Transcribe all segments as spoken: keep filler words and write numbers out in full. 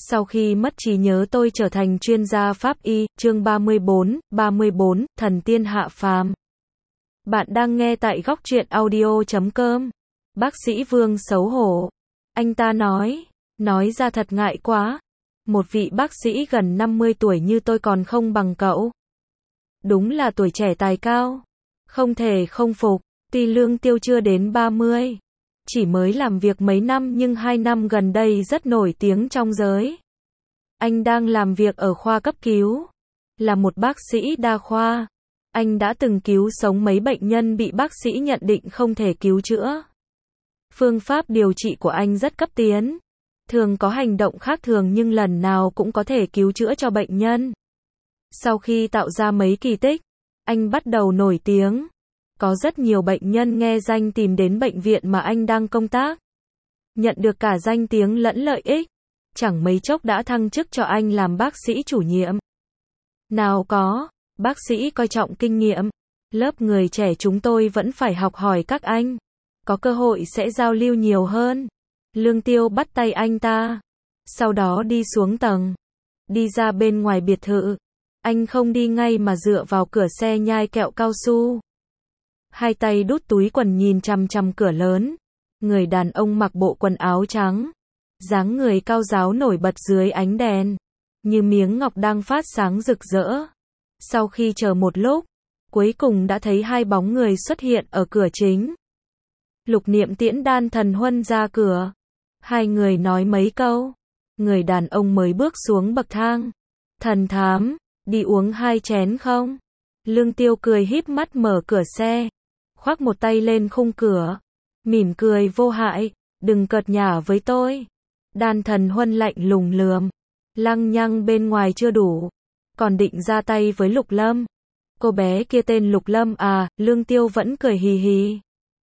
Sau khi mất trí nhớ tôi trở thành chuyên gia pháp y, chương ba mươi bốn, ba mươi bốn, thần tiên hạ phàm. Bạn đang nghe tại góc truyện audio chấm com. Bác sĩ Vương xấu hổ. Anh ta nói, nói ra thật ngại quá. Một vị bác sĩ gần năm mươi tuổi như tôi còn không bằng cậu. Đúng là tuổi trẻ tài cao. Không thể không phục, tuy lương tiêu chưa đến ba mươi. Chỉ mới làm việc mấy năm nhưng hai năm gần đây rất nổi tiếng trong giới. Anh đang làm việc ở khoa cấp cứu. Là một bác sĩ đa khoa. Anh đã từng cứu sống mấy bệnh nhân bị bác sĩ nhận định không thể cứu chữa. Phương pháp điều trị của anh rất cấp tiến. Thường có hành động khác thường nhưng lần nào cũng có thể cứu chữa cho bệnh nhân. Sau khi tạo ra mấy kỳ tích, anh bắt đầu nổi tiếng. Có rất nhiều bệnh nhân nghe danh tìm đến bệnh viện mà anh đang công tác. Nhận được cả danh tiếng lẫn lợi ích. Chẳng mấy chốc đã thăng chức cho anh làm bác sĩ chủ nhiệm. Nào có, bác sĩ coi trọng kinh nghiệm. Lớp người trẻ chúng tôi vẫn phải học hỏi các anh. Có cơ hội sẽ giao lưu nhiều hơn. Lương Tiêu bắt tay anh ta. Sau đó đi xuống tầng. Đi ra bên ngoài biệt thự. Anh không đi ngay mà dựa vào cửa xe nhai kẹo cao su. Hai tay đút túi quần nhìn chằm chằm cửa lớn. Người đàn ông mặc bộ quần áo trắng. Dáng người cao ráo nổi bật dưới ánh đèn. Như miếng ngọc đang phát sáng rực rỡ. Sau khi chờ một lúc, cuối cùng đã thấy hai bóng người xuất hiện ở cửa chính. Lục Niệm tiễn Đan Thần Huân ra cửa. Hai người nói mấy câu. Người đàn ông mới bước xuống bậc thang. Thần thám, đi uống hai chén không? Lương Tiêu cười híp mắt mở cửa xe. Khoác một tay lên khung cửa. Mỉm cười vô hại, đừng cợt nhả với tôi. Đan Thần Huân lạnh lùng lườm. Lăng nhăng bên ngoài chưa đủ. Còn định ra tay với Lục Lâm. Cô bé kia tên Lục Lâm à, Lương Tiêu vẫn cười hì hì.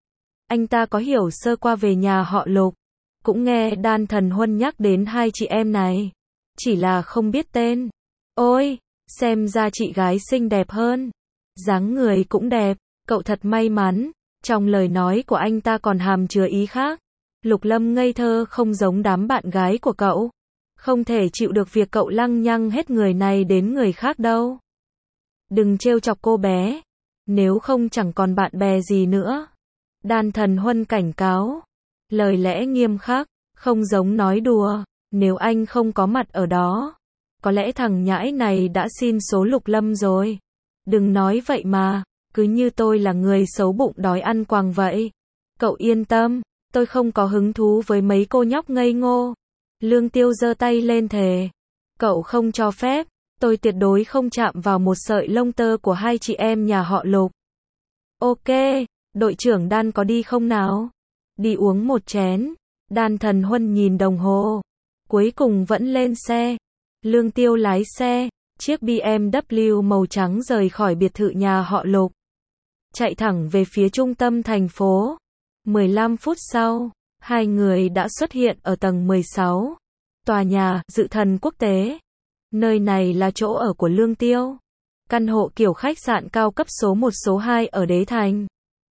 Anh ta có hiểu sơ qua về nhà họ Lục. Cũng nghe Đan Thần Huân nhắc đến hai chị em này. Chỉ là không biết tên. Ôi, xem ra chị gái xinh đẹp hơn. Dáng người cũng đẹp, cậu thật may mắn. Trong lời nói của anh ta còn hàm chứa ý khác. Lục Lâm ngây thơ không giống đám bạn gái của cậu. Không thể chịu được việc cậu lăng nhăng hết người này đến người khác đâu. Đừng trêu chọc cô bé. Nếu không chẳng còn bạn bè gì nữa. Đan Thần Huân cảnh cáo. Lời lẽ nghiêm khắc, không giống nói đùa. Nếu anh không có mặt ở đó, có lẽ thằng nhãi này đã xin số Lục Lâm rồi. Đừng nói vậy mà, cứ như tôi là người xấu bụng đói ăn quàng vậy. Cậu yên tâm, tôi không có hứng thú với mấy cô nhóc ngây ngô. Lương Tiêu giơ tay lên thề. Cậu không cho phép, tôi tuyệt đối không chạm vào một sợi lông tơ của hai chị em nhà họ Lục. Ok, đội trưởng Đan có đi không nào? Đi uống một chén. Đan Thần Huân nhìn đồng hồ. Cuối cùng vẫn lên xe. Lương Tiêu lái xe. Chiếc bê em vê màu trắng rời khỏi biệt thự nhà họ Lục. Chạy thẳng về phía trung tâm thành phố. mười lăm phút sau, hai người đã xuất hiện ở tầng mười sáu. Tòa nhà Dự Thần Quốc tế. Nơi này là chỗ ở của Lương Tiêu. Căn hộ kiểu khách sạn cao cấp số một số hai ở Đế Thành.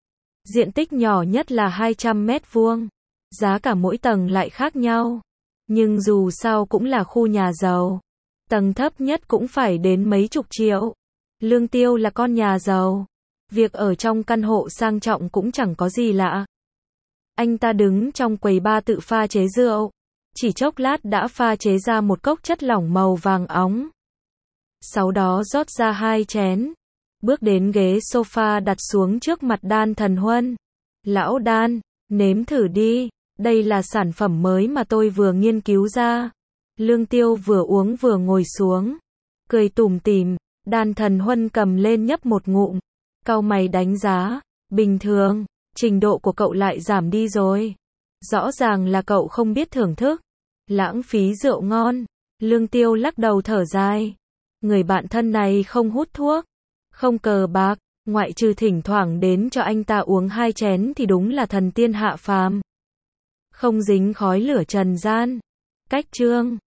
Diện tích nhỏ nhất là hai trăm mét vuông. Giá cả mỗi tầng lại khác nhau. Nhưng dù sao cũng là khu nhà giàu. Tầng thấp nhất cũng phải đến mấy chục triệu. Lương Tiêu là con nhà giàu. Việc ở trong căn hộ sang trọng cũng chẳng có gì lạ. Anh ta đứng trong quầy bar tự pha chế rượu. Chỉ chốc lát đã pha chế ra một cốc chất lỏng màu vàng óng. Sau đó rót ra hai chén. Bước đến ghế sofa đặt xuống trước mặt Đan Thần Huân. Lão Đan, nếm thử đi. Đây là sản phẩm mới mà tôi vừa nghiên cứu ra. Lương Tiêu vừa uống vừa ngồi xuống. Cười tủm tỉm. Đan Thần Huân cầm lên nhấp một ngụm. Cau mày đánh giá. Bình thường, trình độ của cậu lại giảm đi rồi. Rõ ràng là cậu không biết thưởng thức. Lãng phí rượu ngon. Lương Tiêu lắc đầu thở dài. Người bạn thân này không hút thuốc. Không cờ bạc. Ngoại trừ thỉnh thoảng đến cho anh ta uống hai chén thì đúng là thần tiên hạ phàm. Không dính khói lửa trần gian. Cách chương